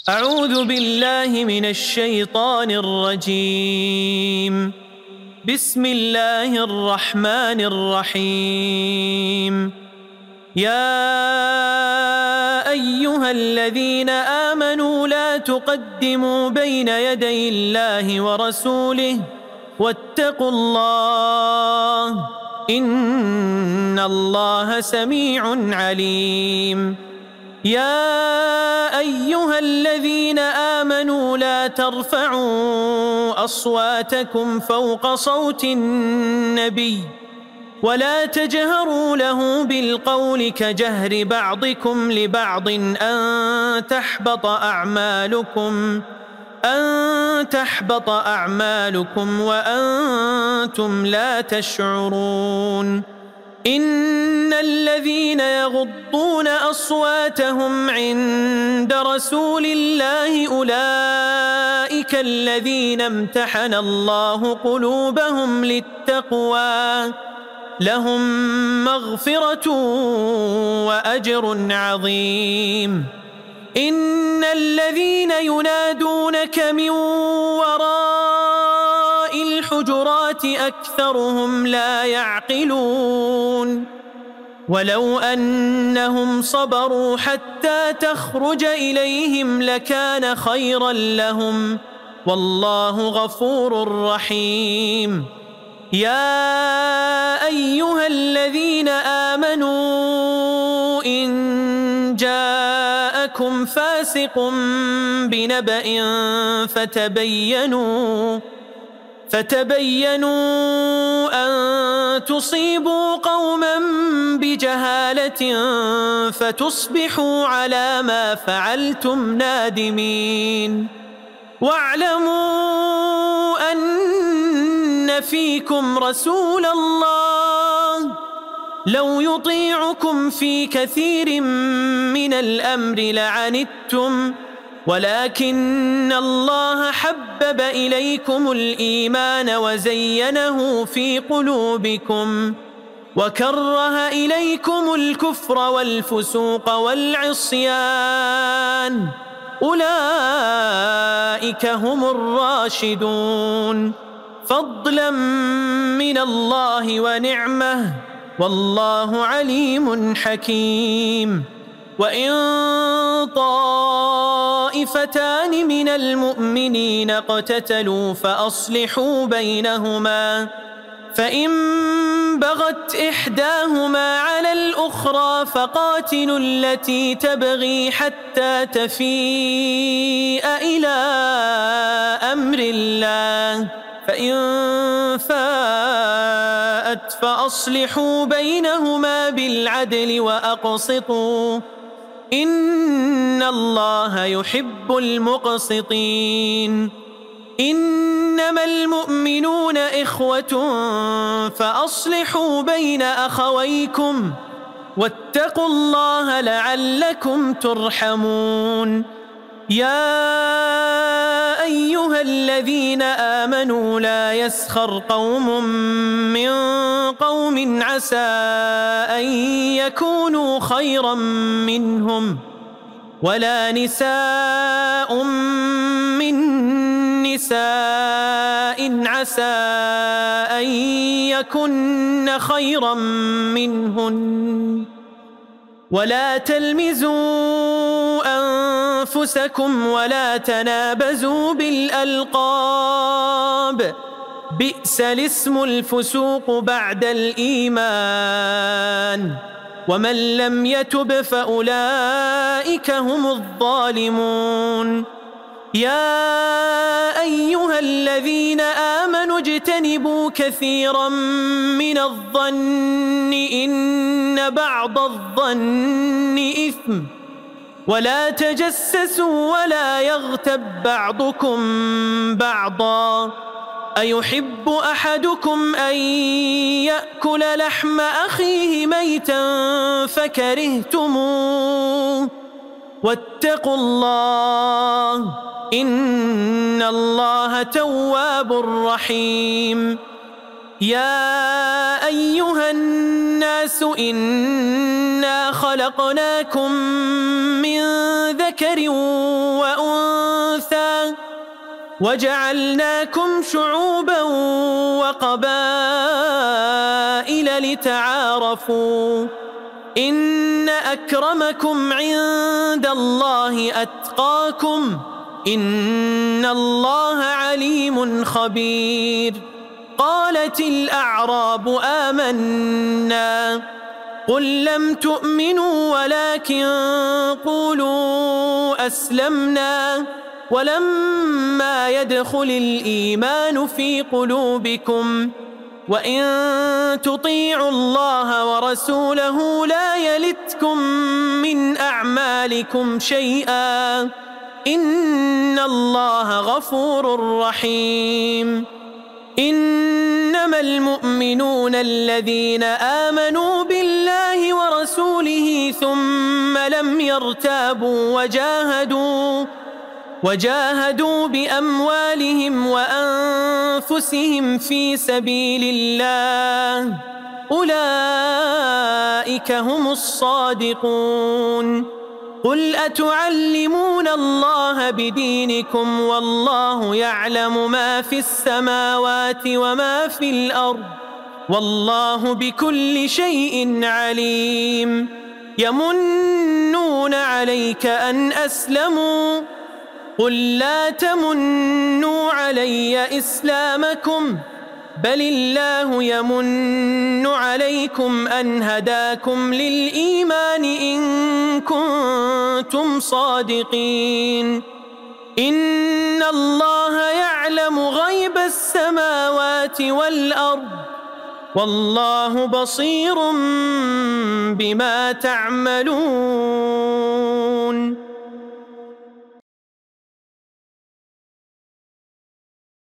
أعوذ بالله من الشيطان الرجيم. بسم الله الرحمن الرحيم. يا أيها الذين آمنوا لا تقدموا بين يدي الله ورسوله واتقوا الله إن الله سميع عليم. يا أيها الذين آمنوا لا ترفعوا أصواتكم فوق صوت النبي ولا تجهروا له بالقول كجهر بعضكم لبعض أن تحبط أعمالكم وأنتم لا تشعرون. إن الذين يغضون أصواتهم عند رسول الله أولئك الذين امتحن الله قلوبهم للتقوى لهم مغفرة وأجر عظيم. إن الذين ينادونك من وراء الحجرات أكثرهم لا يعقلون. ولو أنهم صبروا حتى تخرج إليهم لكان خيرا لهم والله غفور رحيم. يا أيها الذين آمنوا إن جاءكم فاسق بنبأ فتبينوا أن تصيبوا قوما بجهالة فتصبحوا على ما فعلتم نادمين. واعلموا أن فيكم رسول الله لو يطيعكم في كثير من الأمر لعنتم ولكن الله حبب إليكم الإيمان وزينه في قلوبكم وكره إليكم الكفر والفسوق والعصيان أولئك هم الراشدون فضلا من الله ونعمه والله عليم حكيم. وإن طائفتان من المؤمنين اقتتلوا فأصلحوا بينهما فإن بغت إحداهما على الأخرى فقاتلوا التي تبغي حتى تفيء إلى أمر الله فإن فاءت فأصلحوا بينهما بالعدل وأقسطوا إن الله يحب المقسطين. إنما المؤمنون إخوة فأصلحوا بين أخويكم واتقوا الله لعلكم ترحمون. يا أيها الذين آمنوا لا يسخر قوم من قوم عسى أن يكونوا خيرا منهم ولا نساء من نساء عسى أن يكن خيرا منهن ولا تلمزوا أنفسكم ولا تنابزوا بالألقاب بئس الاسم الفسوق بعد الإيمان ومن لم يتب فأولئك هم الظالمون. يا أيها الذين آمنوا اجتنبوا كثيرا من الظن إن بعض الظن إثم ولا تجسسوا ولا يغتب بعضكم بعضا أيحب أحدكم أن يأكل لحم أخيه ميتا فكرهتموه واتقوا الله إن الله تواب رحيم. يا أيها الناس إنا خلقناكم من ذكر وأنثى وجعلناكم شعوبا وقبائل لتعارفوا إن أكرمكم عند الله أتقاكم إن الله عليم خبير. قالت الأعراب آمنا قل لم تؤمنوا ولكن قولوا أسلمنا ولما يدخل الإيمان في قلوبكم وإن تطيعوا الله ورسوله لا يلتكم من أعمالكم شيئا إن الله غفور رحيم. إنما المؤمنون الذين آمنوا بالله ورسوله ثم لم يرتابوا وجاهدوا بأموالهم وأنفسهم في سبيل الله أولئك هم الصادقون. قل أتعلمون الله بدينكم والله يعلم ما في السماوات وما في الأرض والله بكل شيء عليم. يمنون عليك أن أسلموا قل لا تمنوا علي إسلامكم بل الله يمن عليكم أن هداكم للإيمان إن كنتم صادقين. إن الله يعلم غيب السماوات والأرض والله بصير بما تعملون.